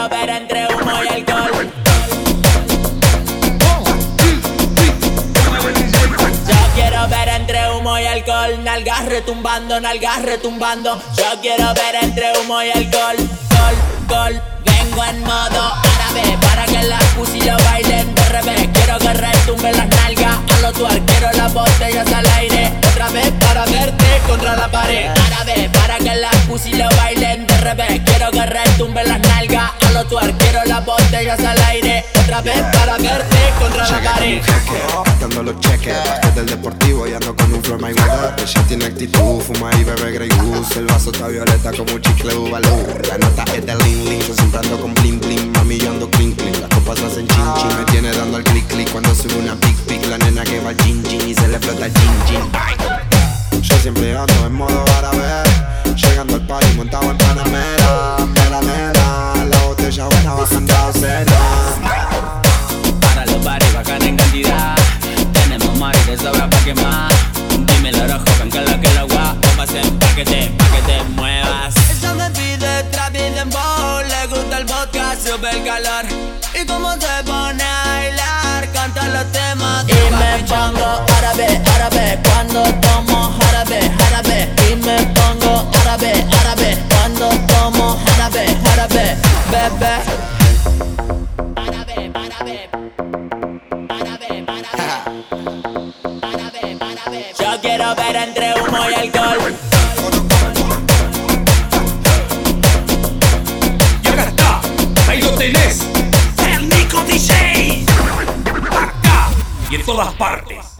quiero ver entre humo y alcohol. Yo quiero ver entre humo y alcohol. Nalgas retumbando, nalgas retumbando. Yo quiero ver entre humo y alcohol. Gol, gol, vengo en modo árabe para que las pussy lo bailen de revés. Quiero que retumben las nalgas a lo tuar. Quiero las botellas al aire otra vez para verte contra la pared. Árabe para que las pussy lo bailen de revés. Quiero que retumben las nalgas a lo tuar. Quiero las botellas al aire otra vez para verte contra la pared. Gastando los cheques, desde el deportivo y ando con un flow Mayweather. Ella tiene actitud, fuma y bebe Grey Goose. El vaso está violeta como un chicle Ubalú. La nota es de Lin Lin, yo siempre ando con bling bling. Mami yo ando clean clean, las copas hacen chin chin. Me tiene dando al click click cuando sube una big big. La nena que va al chin chin y se le flota el chin chin. Yo siempre ando en modo árabe, llegando al party montado en Panamera. Mera nena, la botella buena bajando a cena. Para los bares bajan en cantidad. Tenemos mari de sobra pa' quemar. Dímelo rojo, ven que lo guapo pasen pa' que te muevas. Ella me pide trap y dembow. Le gusta el vodka, sube el calor. Y como se pone a bailar, canta los temas. Y me pongo árabe, árabe cuando tomo jarabe, jarabe. Y me pongo árabe, árabe cuando tomo jarabe, jarabe. Bebé. Árabe, árabe. Yo quiero ver entre humo y alcohol. Y acá está, ahí lo tenés, el Nico DJ. Acá y en todas partes.